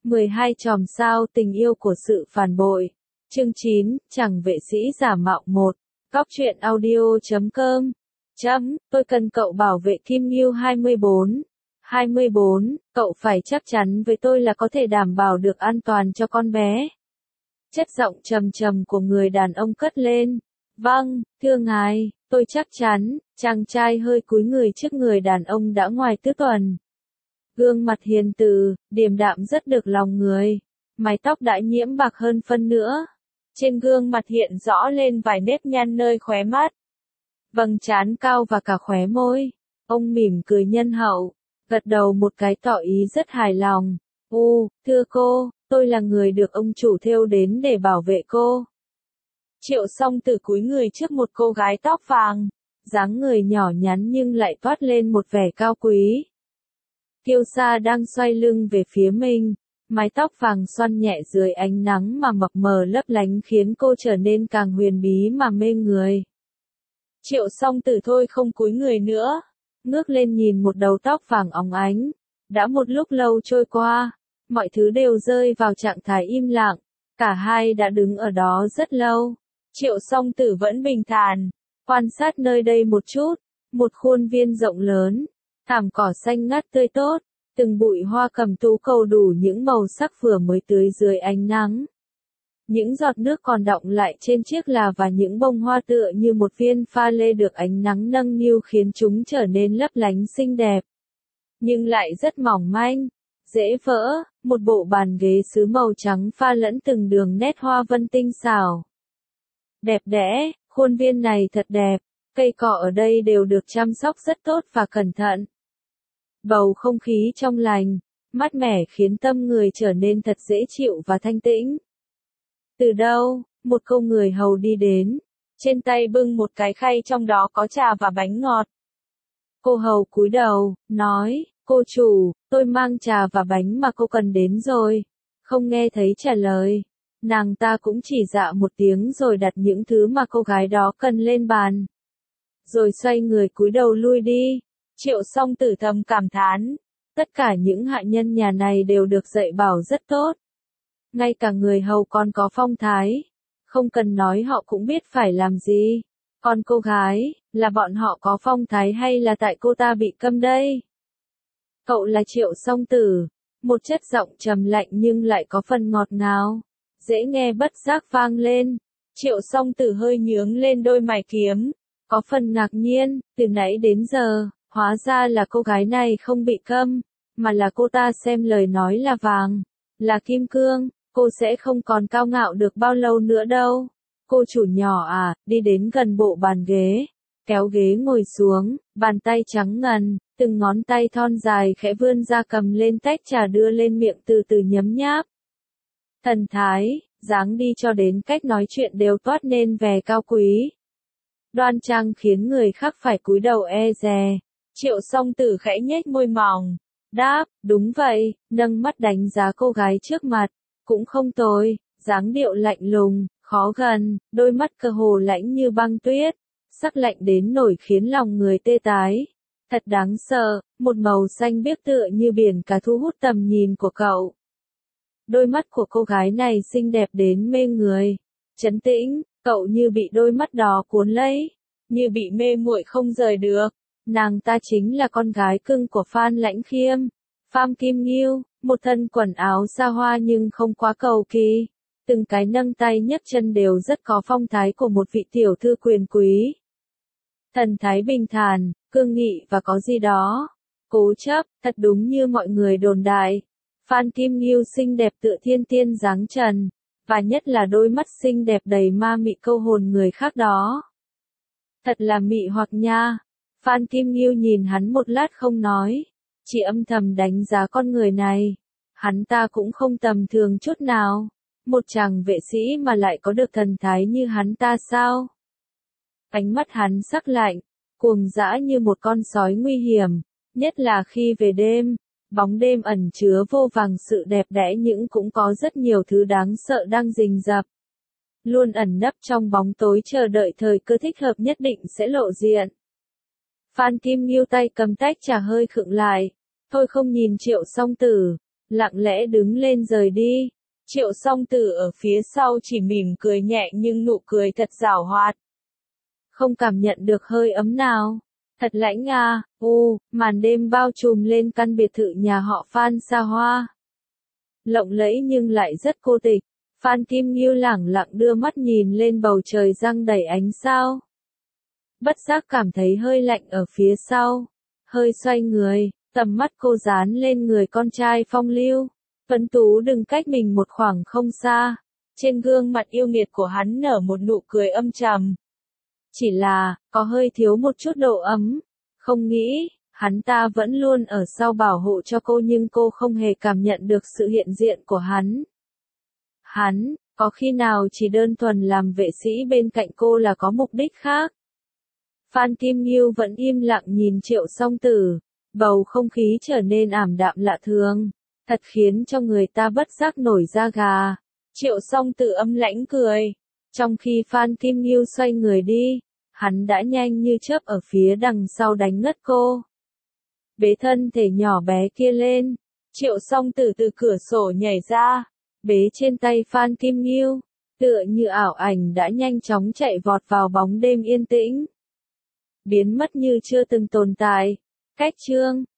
12 chòm sao tình yêu của sự phản bội. Chương 9, chẳng vệ sĩ giả mạo 1. Cóc truyện audio.com. Tôi cần cậu bảo vệ Kim Ngưu 24. 24, cậu phải chắc chắn với tôi là có thể đảm bảo được an toàn cho con bé. Chất giọng trầm trầm của người đàn ông cất lên. Vâng, thưa ngài, tôi chắc chắn. Chàng trai hơi cúi người trước người đàn ông đã ngoài tứ tuần. Gương mặt hiền từ, điềm đạm rất được lòng người. Mái tóc đã nhiễm bạc hơn phân nữa. Trên gương mặt hiện rõ lên vài nếp nhăn nơi khóe mắt. Vầng trán cao và cả khóe môi. Ông mỉm cười nhân hậu, gật đầu một cái tỏ ý rất hài lòng. Thưa cô, tôi là người được ông chủ thêu đến để bảo vệ cô. Triệu Song Tử cúi người trước một cô gái tóc vàng, dáng người nhỏ nhắn nhưng lại toát lên một vẻ cao quý. Kiêu Sa đang xoay lưng về phía mình, mái tóc vàng xoăn nhẹ dưới ánh nắng mà mập mờ lấp lánh khiến cô trở nên càng huyền bí mà mê người. Triệu Song Tử thôi không cúi người nữa, ngước lên nhìn một đầu tóc vàng óng ánh. Đã một lúc lâu trôi qua, mọi thứ đều rơi vào trạng thái im lặng, cả hai đã đứng ở đó rất lâu. Triệu Song Tử vẫn bình thản, quan sát nơi đây một chút, một khuôn viên rộng lớn, thảm cỏ xanh ngắt tươi tốt, từng bụi hoa cẩm tú cầu đủ những màu sắc vừa mới tưới dưới ánh nắng. Những giọt nước còn đọng lại trên chiếc là và những bông hoa tựa như một viên pha lê được ánh nắng nâng niu khiến chúng trở nên lấp lánh xinh đẹp. Nhưng lại rất mỏng manh, dễ vỡ, một bộ bàn ghế sứ màu trắng pha lẫn từng đường nét hoa vân tinh xảo. Đẹp đẽ, khuôn viên này thật đẹp, cây cỏ ở đây đều được chăm sóc rất tốt và cẩn thận. Bầu không khí trong lành, mát mẻ khiến tâm người trở nên thật dễ chịu và thanh tĩnh. Từ đâu, một cô người hầu đi đến, trên tay bưng một cái khay trong đó có trà và bánh ngọt. Cô hầu cúi đầu, nói, cô chủ, tôi mang trà và bánh mà cô cần đến rồi. Không nghe thấy trả lời, nàng ta cũng chỉ dạ một tiếng rồi đặt những thứ mà cô gái đó cần lên bàn. Rồi xoay người cúi đầu lui đi. Triệu Song Tử thầm cảm thán, tất cả những hạ nhân nhà này đều được dạy bảo rất tốt. Ngay cả người hầu còn có phong thái, không cần nói họ cũng biết phải làm gì. Còn cô gái, là bọn họ có phong thái hay là tại cô ta bị câm đây? Cậu là Triệu Song Tử, một chất giọng trầm lạnh nhưng lại có phần ngọt ngào, dễ nghe bất giác vang lên. Triệu Song Tử hơi nhướng lên đôi mày kiếm, có phần ngạc nhiên, từ nãy đến giờ, hóa ra là cô gái này không bị câm, mà là cô ta xem lời nói là vàng, là kim cương, cô sẽ không còn cao ngạo được bao lâu nữa đâu. Cô chủ nhỏ à, đi đến gần bộ bàn ghế, kéo ghế ngồi xuống, bàn tay trắng ngần, từng ngón tay thon dài khẽ vươn ra cầm lên tách trà đưa lên miệng từ từ nhấm nháp. Thần thái, dáng đi cho đến cách nói chuyện đều toát nên vẻ cao quý. Đoan trang khiến người khác phải cúi đầu e dè. Triệu Song Tử khẽ nhếch môi mỏng, đáp, đúng vậy, nâng mắt đánh giá cô gái trước mặt, cũng không tồi, dáng điệu lạnh lùng, khó gần, đôi mắt cơ hồ lãnh như băng tuyết, sắc lạnh đến nổi khiến lòng người tê tái. Thật đáng sợ, một màu xanh biếc tựa như biển cả thu hút tầm nhìn của cậu. Đôi mắt của cô gái này xinh đẹp đến mê người, trấn tĩnh, cậu như bị đôi mắt đó cuốn lấy, như bị mê muội không rời được. Nàng ta chính là con gái cưng của Phan Lãnh Khiêm, Pham Kim Ngưu, một thân quần áo xa hoa nhưng không quá cầu kỳ. Từng cái nâng tay nhấc chân đều rất có phong thái của một vị tiểu thư quyền quý. Thần thái bình thản, cương nghị và có gì đó cố chấp, thật đúng như mọi người đồn đại. Phan Kim Ngưu xinh đẹp tựa thiên tiên dáng trần, và nhất là đôi mắt xinh đẹp đầy ma mị câu hồn người khác đó. Thật là mị hoặc nha. Phan Kim Ngưu nhìn hắn một lát không nói, chỉ âm thầm đánh giá con người này. Hắn ta cũng không tầm thường chút nào. Một chàng vệ sĩ mà lại có được thần thái như hắn ta sao? Ánh mắt hắn sắc lạnh, cuồng dã như một con sói nguy hiểm, nhất là khi về đêm, bóng đêm ẩn chứa vô vàng sự đẹp đẽ nhưng cũng có rất nhiều thứ đáng sợ đang rình rập. Luôn ẩn nấp trong bóng tối chờ đợi thời cơ thích hợp nhất định sẽ lộ diện. Phan Kim Ngưu tay cầm tách trà hơi khựng lại, thôi không nhìn Triệu Song Tử, lặng lẽ đứng lên rời đi. Triệu Song Tử ở phía sau chỉ mỉm cười nhẹ nhưng nụ cười thật giảo hoạt. Không cảm nhận được hơi ấm nào. Thật lãnh à, màn đêm bao trùm lên căn biệt thự nhà họ Phan xa hoa. Lộng lẫy nhưng lại rất cô tịch. Phan Kim Nghiêu lẳng lặng đưa mắt nhìn lên bầu trời răng đầy ánh sao. Bất giác cảm thấy hơi lạnh ở phía sau. Hơi xoay người, tầm mắt cô dán lên người con trai phong lưu. Tuấn tú đứng cách mình một khoảng không xa. Trên gương mặt yêu nghiệt của hắn nở một nụ cười âm trầm. Chỉ là, có hơi thiếu một chút độ ấm. Không nghĩ, hắn ta vẫn luôn ở sau bảo hộ cho cô nhưng cô không hề cảm nhận được sự hiện diện của hắn. Hắn, có khi nào chỉ đơn thuần làm vệ sĩ bên cạnh cô là có mục đích khác? Phan Kim Nghiêu vẫn im lặng nhìn Triệu Song Tử. Bầu không khí trở nên ảm đạm lạ thường. Thật khiến cho người ta bất giác nổi da gà. Triệu Song Tử âm lãnh cười. Trong khi Phan Kim Nghiêu xoay người đi, hắn đã nhanh như chớp ở phía đằng sau đánh ngất cô. Bế thân thể nhỏ bé kia lên. Triệu Song Tử từ cửa sổ nhảy ra. Bế trên tay Phan Kim Nghiêu. Tựa như ảo ảnh đã nhanh chóng chạy vọt vào bóng đêm yên tĩnh. Biến mất như chưa từng tồn tại. Cách chương